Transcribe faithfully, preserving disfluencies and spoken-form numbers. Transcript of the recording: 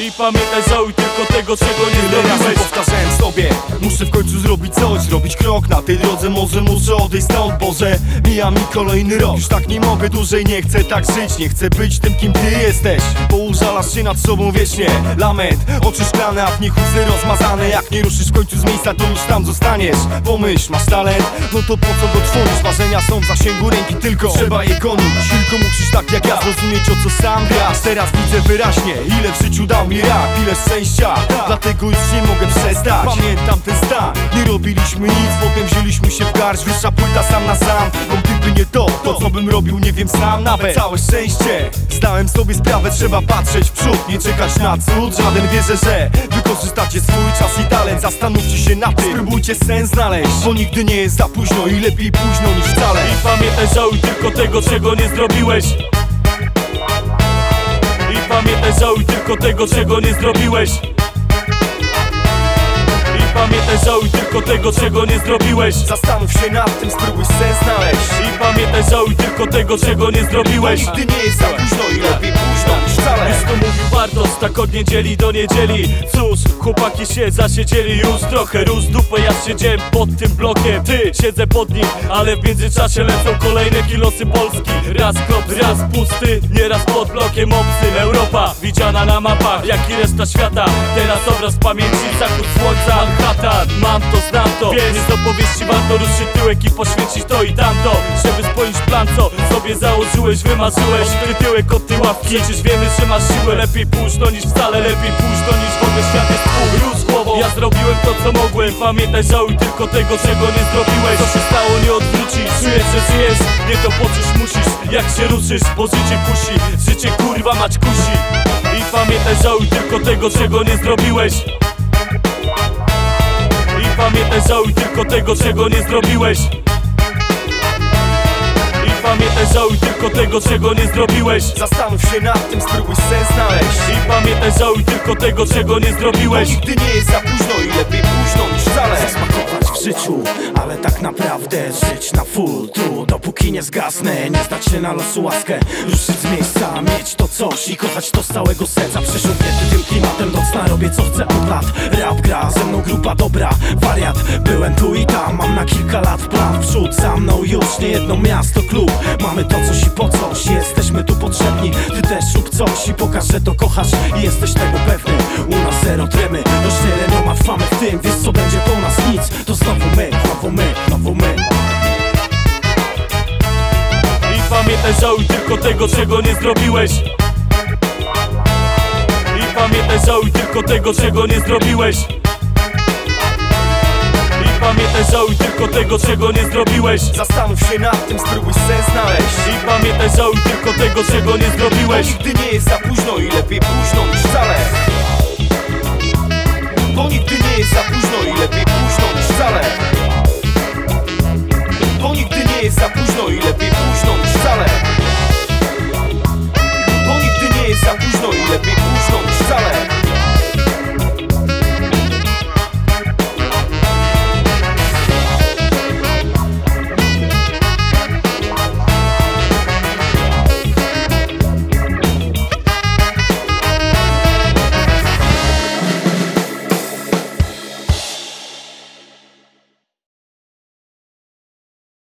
I pamiętaj, żałuj tylko tego, czego nie zrobiłeś. Powtarzałem sobie, muszę w końcu zrobić coś, zrobić krok na tej drodze. Może muszę odejść stąd, Boże, mija mi kolejny rok. Już tak nie mogę dłużej, nie chcę tak żyć. Nie chcę być tym, kim ty jesteś, bo użalasz się nad sobą wiecznie. Lament, oczy szklane, a w nich łzy rozmazane. Jak nie ruszysz w końcu z miejsca, to już tam zostaniesz. Pomyśl, masz talent, no to po co go tworzysz? Marzenia są w zasięgu ręki, tylko trzeba je gonić. Tylko musisz tak jak ja zrozumieć, o co sam grasz. Teraz widzę wyraźnie, ile w życiu dał mi rap, ile szczęścia, dlatego już nie mogę przestać. Pamiętam ten stan, nie robiliśmy nic, potem wzięliśmy się w garść. Wyższa płyta sam na sam, bo gdyby nie to, to co bym robił nie wiem sam nawet. Całe szczęście, zdałem sobie sprawę, trzeba patrzeć w przód, nie czekać na cud. Żaden wierzę, że wykorzystacie swój czas i talent. Zastanówcie się na tym, spróbujcie sens znaleźć, bo nigdy nie jest za późno i lepiej późno niż wcale. I pamiętaj, żałuj tylko tego, czego nie zrobiłeś. I pamiętaj, żałuj tylko tego, czego nie zrobiłeś. I pamiętaj, żałuj tylko tego, czego nie zrobiłeś. Zastanów się nad tym, spróbuj sens znaleźć. I pamiętaj, żałuj tylko tego, czego nie zrobiłeś. Nigdy nie jest za późno i lepiej późno niż wcale. Już to mówił Bartosz, tak od niedzieli do niedzieli. Cóż, chłopaki się zasiedzieli już trochę. Rósł dupę, ja siedziałem pod tym blokiem. Ty, siedzę pod nim, ale w międzyczasie lecą kolejne kilosy Polski. Raz klop, raz pusty, nieraz pod blokiem obcy. Europa, widziana na mapach, jak i reszta świata. Teraz obraz pamięci, zachód słońca, Manhattan. Mam to, znam to, więc z opowieści warto ruszyć tyłek i poświęcić to i tamto, żeby spełnić plan, co sobie założyłeś, wymarzyłeś. Odkryj tyłek od tej ławki, przecież wiemy, że masz siłę. Lepiej późno niż wcale, lepiej późno niż w ogóle świat jest pół. Rusz głową, ja zrobiłem to, co mogłem. Pamiętaj, żałuj tylko tego, czego nie zrobiłeś. Co się stało, nie odwrócisz. Czujesz, że żyjesz, nie to poczuć musisz. Jak się ruszysz, bo życie kusi, życie kurwa mać kusi. I pamiętaj, żałuj tylko tego, czego nie zrobiłeś. I pamiętaj, żałuj tylko tego, czego nie zrobiłeś. I pamiętaj, żałuj tylko tego, czego nie zrobiłeś. Zastanów się nad tym, spróbuj sens znaleźć. I pamiętaj, żałuj tylko tego, czego nie zrobiłeś. Bo nigdy nie jest za późno i lepiej późno niż wcale. Zasmakować w życiu, ale tak naprawdę żyć na full tu, dopóki nie zgasnę. Nie zdać się na losu łaskę, ruszyć z miejsca, mieć to coś i kochać to z całego serca. Przesiąknięty tym klimatem do cna, robię co chcę od lat. Rap gra, ze mną grupa dobra, wariat. Byłem tu i tam, mam na kilka lat plan w przód. Za mną już nie jedno miasto, klub. Mamy to coś i po coś, jesteśmy tu potrzebni. Ty też rób coś i pokaż, że to kochasz i jesteś tego pewny. U nas zero tremy, rozdzielę ma trwamy w tym. Wiesz co będzie po nas nic, to znowu my, znowu my, znowu my. I pamiętaj, żałuj tylko tego, czego nie zrobiłeś. I pamiętaj, żałuj tylko tego, czego nie zrobiłeś. I pamiętaj, żałuj tylko tego, czego nie zrobiłeś. Zastanów się nad tym, spróbuj sens znaleźć. I pamiętaj, żałuj tylko tego, czego nie zrobiłeś. Bo nigdy nie jest za późno i lepiej późno niż wcale. Bo nigdy nie jest za późno i lepiej późno niż wcale.